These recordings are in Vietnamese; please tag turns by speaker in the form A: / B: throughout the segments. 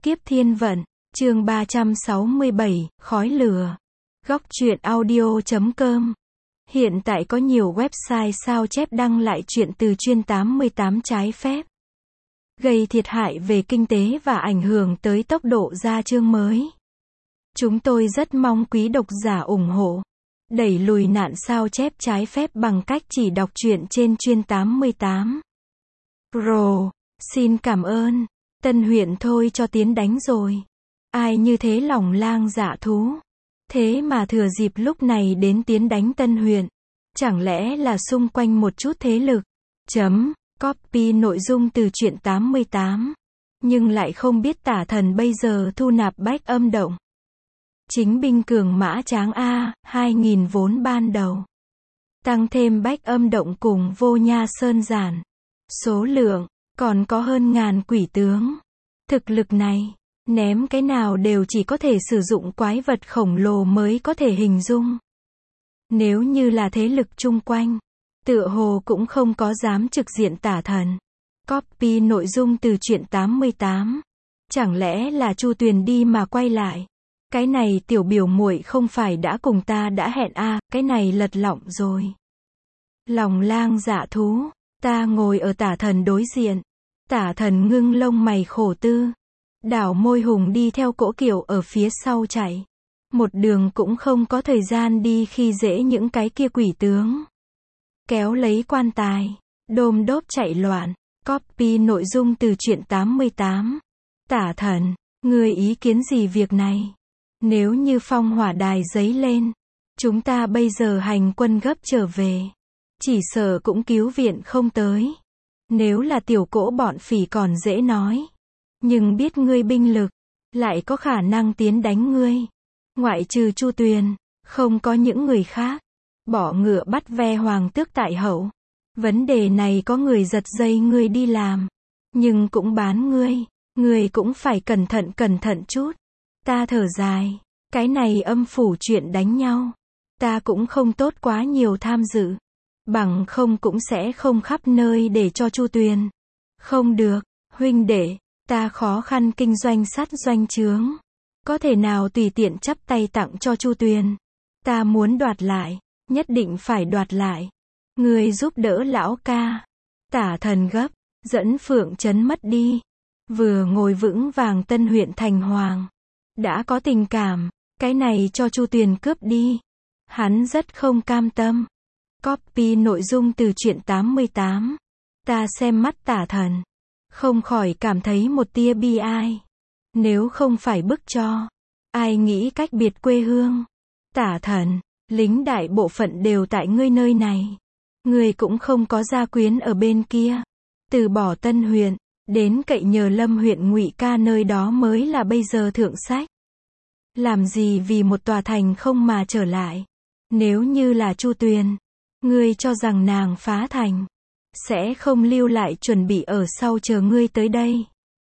A: Kiếp thiên vận, chương 367, khói lửa. Góc truyện audio.com. Hiện tại có nhiều website sao chép đăng lại truyện từ chuyên 88 trái phép, gây thiệt hại về kinh tế và ảnh hưởng tới tốc độ ra chương mới. Chúng tôi rất mong quý độc giả ủng hộ, đẩy lùi nạn sao chép trái phép bằng cách chỉ đọc truyện trên chuyên 88. Pro, xin cảm ơn. Tân huyện thôi cho tiến đánh rồi. Ai như thế lòng lang dạ thú. Thế mà thừa dịp lúc này đến tiến đánh Tân huyện. Chẳng lẽ là xung quanh một chút thế lực. Copy nội dung từ truyện 88. Nhưng lại không biết tả thần bây giờ thu nạp bách âm động. Chính binh cường mã tráng A, 2.000 vốn ban đầu. Tăng thêm bách âm động cùng vô nha sơn giản. Số lượng, còn có hơn ngàn quỷ tướng. Thực lực này, ném cái nào đều chỉ có thể sử dụng quái vật khổng lồ mới có thể hình dung. Nếu như là thế lực chung quanh, tựa hồ cũng không có dám trực diện tả thần. Copy nội dung từ truyện 88. Chẳng lẽ là Chu Tuyền đi mà quay lại? Cái này tiểu biểu muội không phải đã cùng ta đã hẹn cái này lật lọng rồi. Lòng lang dạ thú, ta ngồi ở tả thần đối diện. Tả thần ngưng lông mày khổ tư. Đảo môi hùng đi theo cỗ kiệu ở phía sau chạy. Một đường cũng không có thời gian đi khi dễ những cái kia quỷ tướng. Kéo lấy quan tài, đôm đốp chạy loạn. Copy nội dung từ truyện 88. Tả thần, ngươi ý kiến gì việc này? Nếu như phong hỏa đài giấy lên, chúng ta bây giờ hành quân gấp trở về. Chỉ sợ cũng cứu viện không tới. Nếu là tiểu cỗ bọn phỉ còn dễ nói. Nhưng biết ngươi binh lực, lại có khả năng tiến đánh ngươi. Ngoại trừ Chu Tuyền, không có những người khác. Bỏ ngựa bắt ve hoàng tước tại hậu. Vấn đề này có người giật dây ngươi đi làm. Nhưng cũng bán ngươi cũng phải cẩn thận chút. Ta thở dài, cái này âm phủ chuyện đánh nhau. Ta cũng không tốt quá nhiều tham dự. Bằng không cũng sẽ không khắp nơi để cho Chu Tuyền. Không được, huynh đệ, ta khó khăn kinh doanh sát doanh trướng. Có thể nào tùy tiện chắp tay tặng cho Chu Tuyền. Ta muốn đoạt lại, nhất định phải đoạt lại. Ngươi giúp đỡ lão ca. Tả thần gấp, dẫn Phượng Trấn mất đi. Vừa ngồi vững vàng Tân huyện thành hoàng. Đã có tình cảm, cái này cho Chu Tuyền cướp đi. Hắn rất không cam tâm. Copy nội dung từ truyện 88. Ta xem mắt tả thần, không khỏi cảm thấy một tia bi ai. Nếu không phải bức cho, ai nghĩ cách biệt quê hương. Tả thần, lính đại bộ phận đều tại ngươi nơi này. Ngươi cũng không có gia quyến ở bên kia. Từ bỏ Tân huyện, đến cậy nhờ Lâm huyện Ngụy ca nơi đó mới là bây giờ thượng sách. Làm gì vì một tòa thành không mà trở lại. Nếu như là Chu Tuyền, ngươi cho rằng nàng phá thành, sẽ không lưu lại chuẩn bị ở sau chờ ngươi tới đây.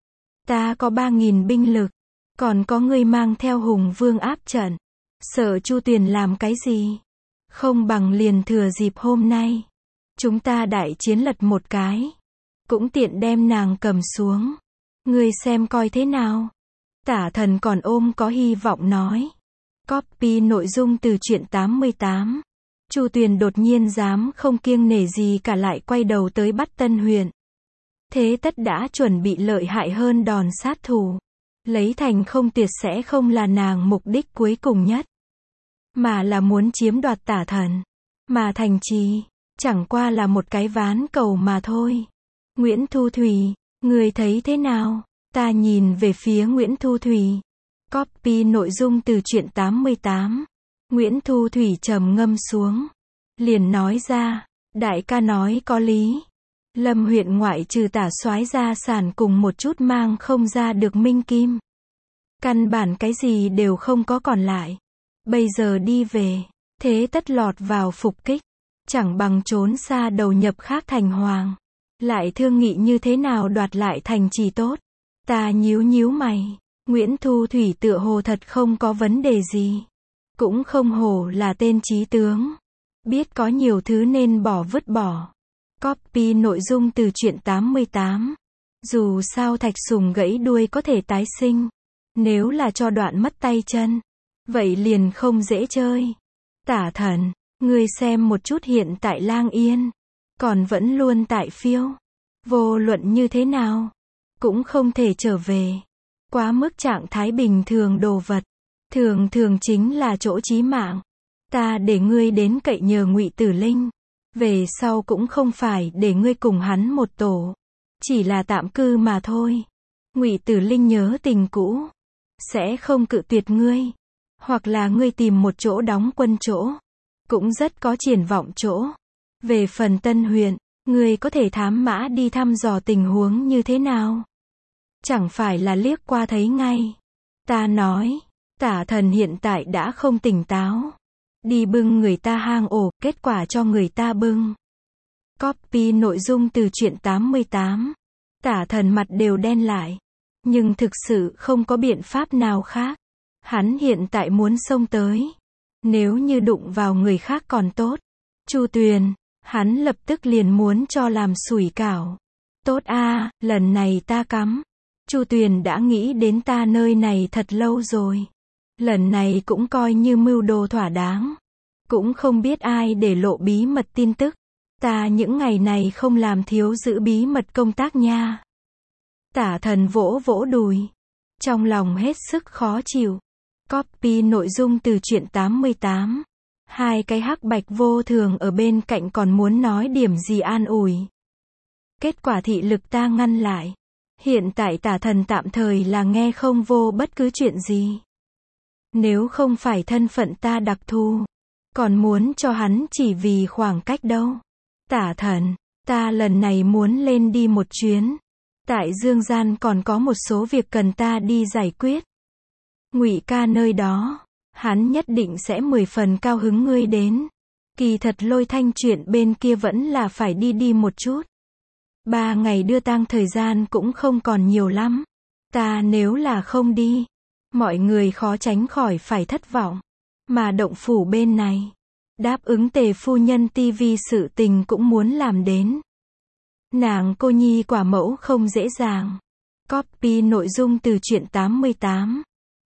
A: Ta có 3.000 binh lực, còn có ngươi mang theo hùng vương áp trận. Sợ Chu Tuyền làm cái gì? Không bằng liền thừa dịp hôm nay. Chúng ta đại chiến lật một cái. Cũng tiện đem nàng cầm xuống. Ngươi xem coi thế nào? Tả thần còn ôm có hy vọng nói. Copy nội dung từ truyện 88. Chu Tuyền đột nhiên dám không kiêng nể gì cả lại quay đầu tới bắt Tân huyện. Thế tất đã chuẩn bị lợi hại hơn đòn sát thủ. Lấy thành không tuyệt sẽ không là nàng mục đích cuối cùng nhất. Mà là muốn chiếm đoạt tả thần. Mà thành trì, chẳng qua là một cái ván cầu mà thôi. Nguyễn Thu Thủy, người thấy thế nào? Ta nhìn về phía Nguyễn Thu Thủy. Copy nội dung từ truyện 88. Nguyễn Thu Thủy trầm ngâm xuống. Liền nói ra, đại ca nói có lý. Lâm huyện ngoại trừ tả soái gia sản cùng một chút mang không ra được minh kim. Căn bản cái gì đều không có còn lại. Bây giờ đi về, thế tất lọt vào phục kích. Chẳng bằng trốn xa đầu nhập khác thành hoàng. Lại thương nghị như thế nào đoạt lại thành trì tốt. Ta nhíu mày. Nguyễn Thu Thủy tựa hồ thật không có vấn đề gì. Cũng không hổ là tên trí tướng. Biết có nhiều thứ nên vứt bỏ. Copy nội dung từ truyện 88. Dù sao thạch sùng gãy đuôi có thể tái sinh. Nếu là cho đoạn mất tay chân, vậy liền không dễ chơi. Tả Thần, ngươi xem một chút hiện tại Lang Yên, còn vẫn luôn tại phiêu. Vô luận như thế nào, cũng không thể trở về. Quá mức trạng thái bình thường đồ vật, thường thường chính là chỗ chí mạng. Ta để ngươi đến cậy nhờ Ngụy Tử Linh, về sau cũng không phải để ngươi cùng hắn một tổ, chỉ là tạm cư mà thôi. Ngụy Tử Linh nhớ tình cũ, sẽ không cự tuyệt ngươi, hoặc là ngươi tìm một chỗ đóng quân chỗ, cũng rất có triển vọng chỗ. Về phần Tân huyện, ngươi có thể thám mã đi thăm dò tình huống như thế nào? Chẳng phải là liếc qua thấy ngay. Ta nói, Tả Thần hiện tại đã không tỉnh táo. Đi bưng người ta hang ổ, kết quả cho người ta bưng. Copy nội dung từ truyện 88. Tả Thần mặt đều đen lại. Nhưng thực sự không có biện pháp nào khác. Hắn hiện tại muốn xông tới. Nếu như đụng vào người khác còn tốt. Chu Tuyền, hắn lập tức liền muốn cho làm sủi cảo. Tốt a, lần này ta cắm. Chu Tuyền đã nghĩ đến ta nơi này thật lâu rồi. Lần này cũng coi như mưu đồ thỏa đáng. Cũng không biết ai để lộ bí mật tin tức. Ta những ngày này không làm thiếu giữ bí mật công tác nha. Tả Thần vỗ vỗ đùi. Trong lòng hết sức khó chịu. Copy nội dung từ truyện 88. Hai cái hắc bạch vô thường ở bên cạnh còn muốn nói điểm gì an ủi. Kết quả thị lực ta ngăn lại. Hiện tại Tả Thần tạm thời là nghe không vô bất cứ chuyện gì. Nếu không phải thân phận ta đặc thù, còn muốn cho hắn chỉ vì khoảng cách đâu. Tả Thần, ta lần này muốn lên đi một chuyến. Tại Dương Gian còn có một số việc cần ta đi giải quyết. Ngụy ca nơi đó, hắn nhất định sẽ 10 phần cao hứng ngươi đến. Kỳ thật Lôi Thanh chuyện bên kia vẫn là phải đi một chút. 3 ngày đưa tang thời gian cũng không còn nhiều lắm. Ta nếu là không đi, mọi người khó tránh khỏi phải thất vọng. Mà động phủ bên này, đáp ứng Tề phu nhân TV sự tình cũng muốn làm đến. Nàng cô nhi quả mẫu không dễ dàng. Copy nội dung từ truyện 88.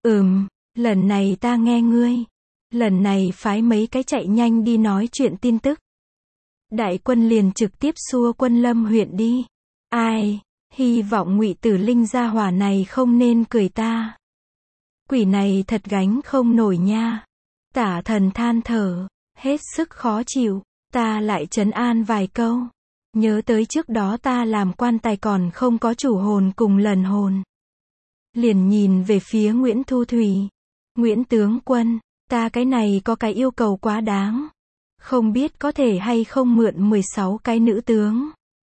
A: Lần này ta nghe ngươi. Lần này phái mấy cái chạy nhanh đi nói chuyện tin tức. Đại quân liền trực tiếp xua quân Lâm huyện đi. Ai, hy vọng Ngụy Tử Linh gia hỏa này không nên cười ta. Quỷ này thật gánh không nổi nha. Tả Thần than thở, hết sức khó chịu. Ta lại trấn an vài câu. Nhớ tới trước đó ta làm quan tài còn không có chủ hồn cùng lần hồn. Liền nhìn về phía Nguyễn Thu Thủy. Nguyễn tướng quân, ta cái này có cái yêu cầu quá đáng. Không biết có thể hay không mượn 16 cái nữ tướng.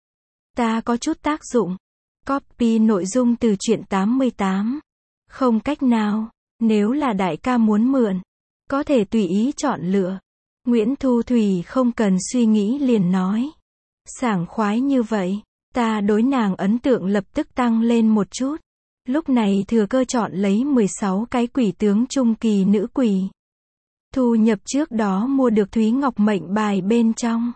A: Ta có chút tác dụng. Copy nội dung từ truyện 88. Không cách nào, nếu là đại ca muốn mượn, có thể tùy ý chọn lựa. Nguyễn Thu Thủy không cần suy nghĩ liền nói. Sảng khoái như vậy, ta đối nàng ấn tượng lập tức tăng lên một chút. Lúc này thừa cơ chọn lấy 16 cái quỷ tướng trung kỳ nữ quỷ. Thu nhập trước đó mua được Thúy Ngọc mệnh bài bên trong.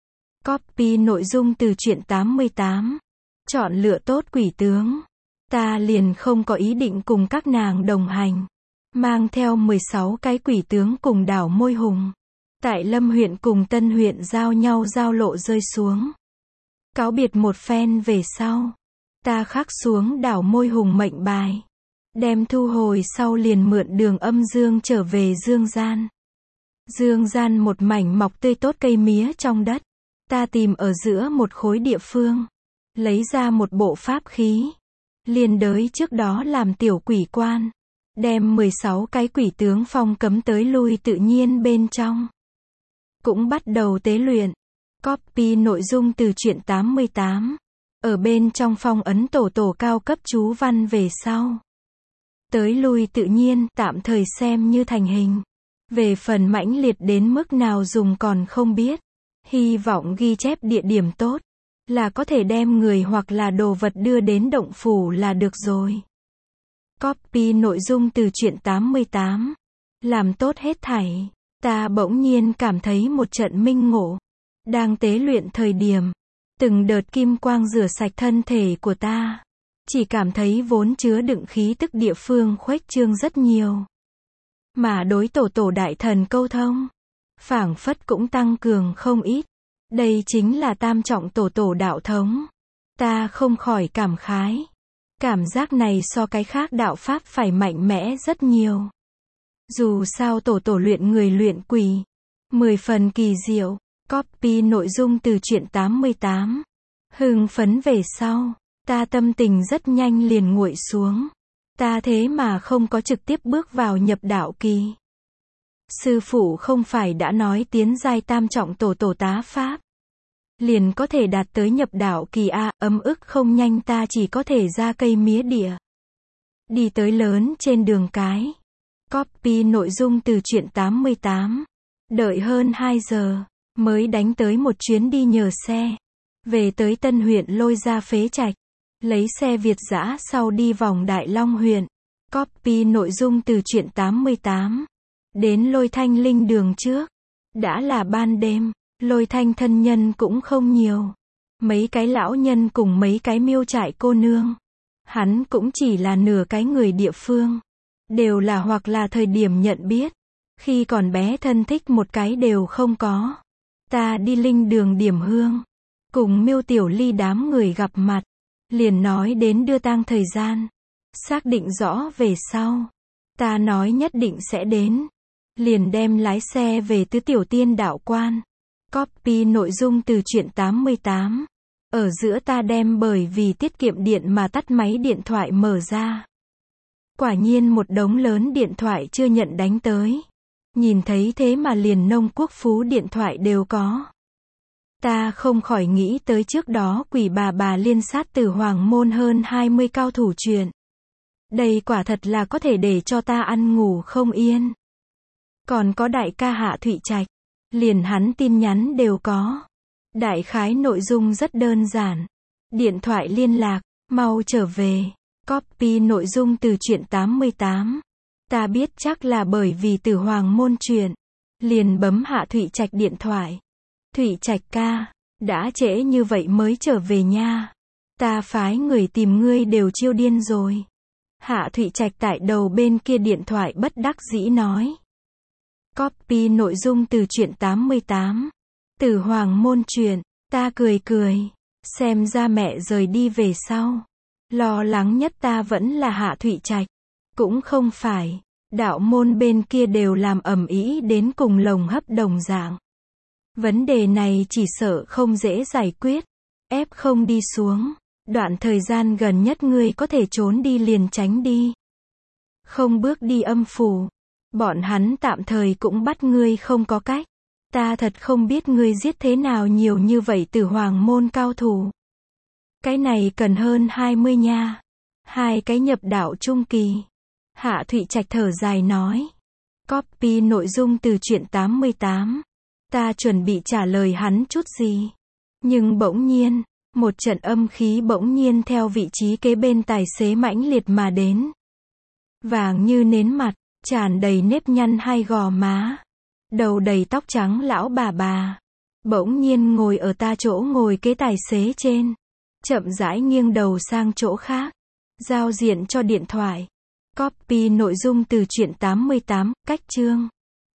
A: Copy nội dung từ truyện 88. Chọn lựa tốt quỷ tướng. Ta liền không có ý định cùng các nàng đồng hành. Mang theo 16 cái quỷ tướng cùng đảo Môi Hùng. Tại Lâm huyện cùng Tân huyện giao nhau giao lộ rơi xuống. Cáo biệt một phen về sau. Ta khắc xuống đảo Môi Hùng mệnh bài. Đem thu hồi sau liền mượn đường âm dương trở về Dương Gian. Dương Gian một mảnh mọc tươi tốt cây mía trong đất. Ta tìm ở giữa một khối địa phương. Lấy ra một bộ pháp khí. Liên đới trước đó làm tiểu quỷ quan. Đem 16 cái quỷ tướng phong cấm tới lui tự nhiên bên trong. Cũng bắt đầu tế luyện. Copy nội dung từ truyện 88. Ở bên trong phong ấn tổ cao cấp chú văn về sau. Tới lui tự nhiên, tạm thời xem như thành hình. Về phần mãnh liệt đến mức nào dùng còn không biết. Hy vọng ghi chép địa điểm tốt. Là có thể đem người hoặc là đồ vật đưa đến động phủ là được rồi. Copy nội dung từ truyện 88. Làm tốt hết thảy. Ta bỗng nhiên cảm thấy một trận minh ngộ. Đang tế luyện thời điểm. Từng đợt kim quang rửa sạch thân thể của ta. Chỉ cảm thấy vốn chứa đựng khí tức địa phương khuếch trương rất nhiều. Mà đối tổ đại thần câu thông, phảng phất cũng tăng cường không ít. Đây chính là tam trọng tổ đạo thống. Ta không khỏi cảm khái. Cảm giác này so cái khác đạo pháp phải mạnh mẽ rất nhiều. Dù sao tổ luyện người luyện quỷ. 10 phần kỳ diệu. Copy nội dung từ truyện 88. Hưng phấn về sau. Ta tâm tình rất nhanh liền nguội xuống. Ta thế mà không có trực tiếp bước vào nhập đạo kỳ. Sư phụ không phải đã nói tiến giai tam trọng tổ tá pháp. Liền có thể đạt tới nhập đạo kỳ A, ấm ức không nhanh ta chỉ có thể ra cây mía địa. Đi tới lớn trên đường cái. Copy nội dung từ truyện 88. Đợi hơn 2 giờ, mới đánh tới một chuyến đi nhờ xe. Về tới Tân huyện Lôi Gia Phế Trạch. Lấy xe Việt dã sau đi vòng Đại Long huyện. Copy nội dung từ truyện 88. Đến Lôi Thanh Linh đường trước. Đã là ban đêm, Lôi Thanh thân nhân cũng không nhiều. Mấy cái lão nhân cùng mấy cái miêu trại cô nương. Hắn cũng chỉ là nửa cái người địa phương. Đều là hoặc là thời điểm nhận biết. Khi còn bé thân thích một cái đều không có. Ta đi linh đường điểm hương. Cùng Miêu Tiểu Ly đám người gặp mặt. Liền nói đến đưa tang thời gian. Xác định rõ về sau. Ta nói nhất định sẽ đến. Liền đem lái xe về Tứ Tiểu Tiên đạo quan. Copy nội dung từ truyện 88. Ở giữa ta đem bởi vì tiết kiệm điện mà tắt máy điện thoại mở ra. Quả nhiên một đống lớn điện thoại chưa nhận đánh tới. Nhìn thấy thế mà liền Nông Quốc Phú điện thoại đều có. Ta không khỏi nghĩ tới trước đó quỷ bà liên sát từ Hoàng Môn hơn 20 cao thủ truyền. Đây quả thật là có thể để cho ta ăn ngủ không yên. Còn có đại ca Hạ Thụy Trạch. Liền hắn tin nhắn đều có. Đại khái nội dung rất đơn giản. Điện thoại liên lạc, mau trở về. Copy nội dung từ truyện 88. Ta biết chắc là bởi vì từ Hoàng Môn truyền. Liền bấm Hạ Thụy Trạch điện thoại. Thụy Trạch ca, đã trễ như vậy mới trở về nha. Ta phái người tìm ngươi đều chiêu điên rồi. Hạ Thụy Trạch tại đầu bên kia điện thoại bất đắc dĩ nói. Copy nội dung từ truyện 88. Từ Hoàng Môn truyền, ta cười. Xem ra mẹ rời đi về sau. Lo lắng nhất ta vẫn là Hạ Thụy Trạch. Cũng không phải, đạo môn bên kia đều làm ầm ĩ đến cùng lồng hấp đồng dạng. Vấn đề này chỉ sợ không dễ giải quyết. Ép không đi xuống. Đoạn thời gian gần nhất ngươi có thể trốn đi liền tránh đi. Không bước đi âm phủ. Bọn hắn tạm thời cũng bắt ngươi không có cách. Ta thật không biết ngươi giết thế nào nhiều như vậy từ Hoàng Môn cao thủ. Cái này cần hơn 20 nha. 2 cái nhập đạo trung kỳ. Hạ Thụy Trạch thở dài nói. Copy nội dung từ truyện 88. Ta chuẩn bị trả lời hắn chút gì. Nhưng bỗng nhiên, một trận âm khí bỗng nhiên theo vị trí kế bên tài xế mãnh liệt mà đến. Vàng như nến mặt, tràn đầy nếp nhăn hai gò má. Đầu đầy tóc trắng lão bà. Bỗng nhiên ngồi ở ta chỗ ngồi kế tài xế trên. Chậm rãi nghiêng đầu sang chỗ khác. Giao diện cho điện thoại. Copy nội dung từ truyện 88, cách chương.